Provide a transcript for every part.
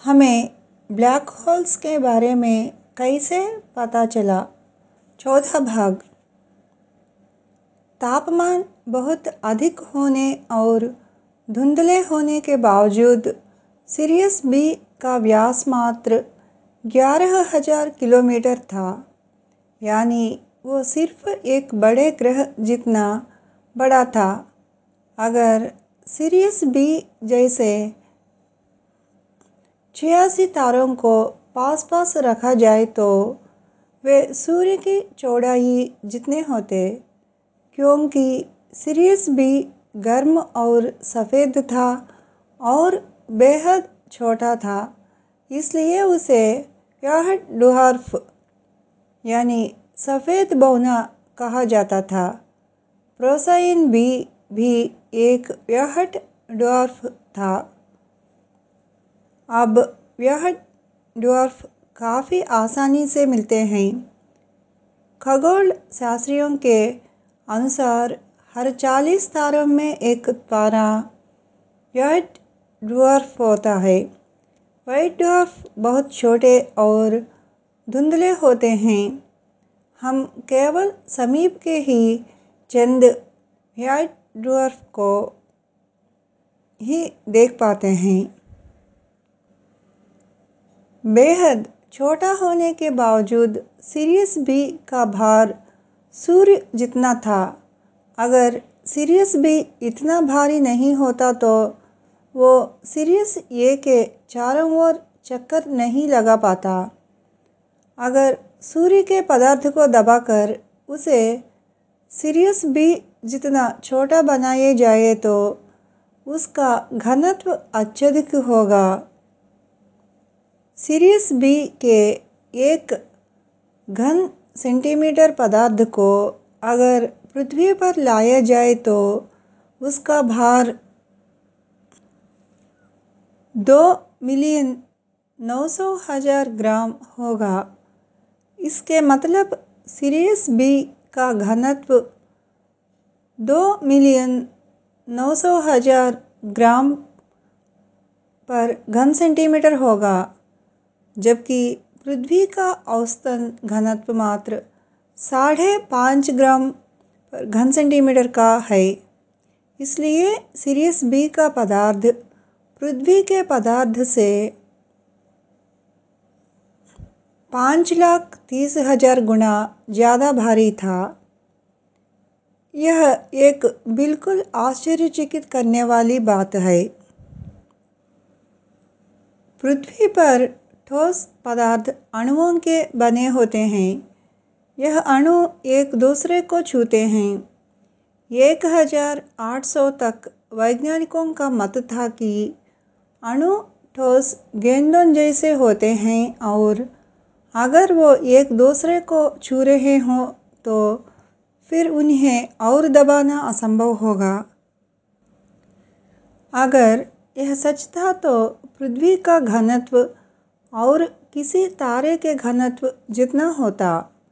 हमें black holes के बारे में कैसे पता चला? चौथा भाग। तापमान बहुत अधिक होने और धुंधले होने के बावजूद सिरियस बी का व्यास मात्र 11,000 किलोमीटर था, यानी वो सिर्फ एक बड़े ग्रह जितना बड़ा था। अगर सिरियस बी जैसे 86 तारों को पास पास रखा जाए तो वे सूर्य की चौड़ाई जितने होते, क्योंकि सिरियस बी गर्म और सफ़ेद था और बेहद छोटा था, इसलिए उसे व्हाइट ड्वार्फ यानी सफ़ेद बौना कहा जाता था। प्रोसाइन बी भी एक व्हाइट ड्वार्फ था। अब व्हाइट ड्वार्फ काफ़ी आसानी से मिलते हैं। खगोल शास्त्रियों के अनुसार हर 40 तारों में एक तारा व्हाइट ड्वार्फ होता है। व्हाइट ड्वार्फ बहुत छोटे और धुंधले होते हैं। हम केवल समीप के ही चंद व्हाइट ड्वार्फ को ही देख पाते हैं। बेहद छोटा होने के बावजूद सिरियस बी का भार सूर्य जितना था। अगर सिरियस बी इतना भारी नहीं होता तो वो सिरियस ए के चारों ओर चक्कर नहीं लगा पाता। अगर सूर्य के पदार्थ को दबाकर उसे सिरियस बी जितना छोटा बनाया जाए तो उसका घनत्व अत्यधिक होगा। सिरियस बी के एक घन सेंटीमीटर पदार्थ को अगर पृथ्वी पर लाया जाए तो उसका भार 2,900,000 ग्राम होगा। इसके मतलब सिरियस बी का घनत्व 2,900,000 ग्राम पर घन सेंटीमीटर होगा, जबकि पृथ्वी का औसतन घनत्व मात्र 5.5 ग्राम पर घन सेंटीमीटर का है। इसलिए सिरियस बी का पदार्थ पृथ्वी के पदार्थ से 5,30,000 गुना ज़्यादा भारी था। यह एक बिल्कुल आश्चर्यचकित करने वाली बात है। पृथ्वी पर ठोस पदार्थ अणुओं के बने होते हैं। यह अणु एक दूसरे को छूते हैं। 1,800 तक वैज्ञानिकों का मत था कि अणु ठोस गेंदों जैसे होते हैं और अगर वो एक दूसरे को छू रहे हों तो फिर उन्हें और दबाना असंभव होगा। अगर यह सच था तो पृथ्वी का घनत्व और किसी तारे के घनत्व जितना होता।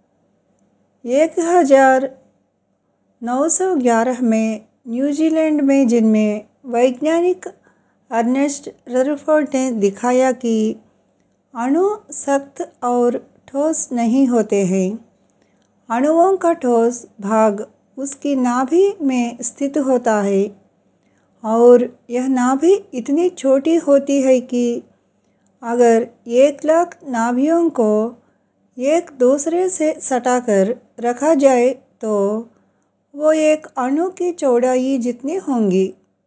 1911 में न्यूजीलैंड में जन्मे वैज्ञानिक अर्नेस्ट रदरफोर्ड ने दिखाया कि अणु सख्त और ठोस नहीं होते हैं। अणुओं का ठोस भाग उसकी नाभि में स्थित होता है और यह नाभि इतनी छोटी होती है कि अगर 1,00,000 नाभियों को एक दूसरे से सटाकर रखा जाए तो वो एक अणु की चौड़ाई जितनी होंगी।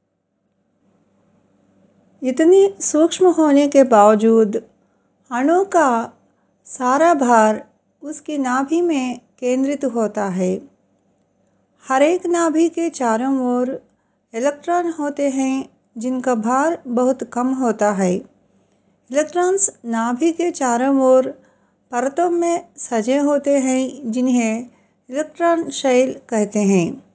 इतनी सूक्ष्म होने के बावजूद अणु का सारा भार उसकी नाभि में केंद्रित होता है। हर एक नाभि के चारों ओर इलेक्ट्रॉन होते हैं जिनका भार बहुत कम होता है। इलेक्ट्रॉन्स नाभि के चारों ओर परतों में सजे होते हैं जिन्हें इलेक्ट्रॉन शेल कहते हैं।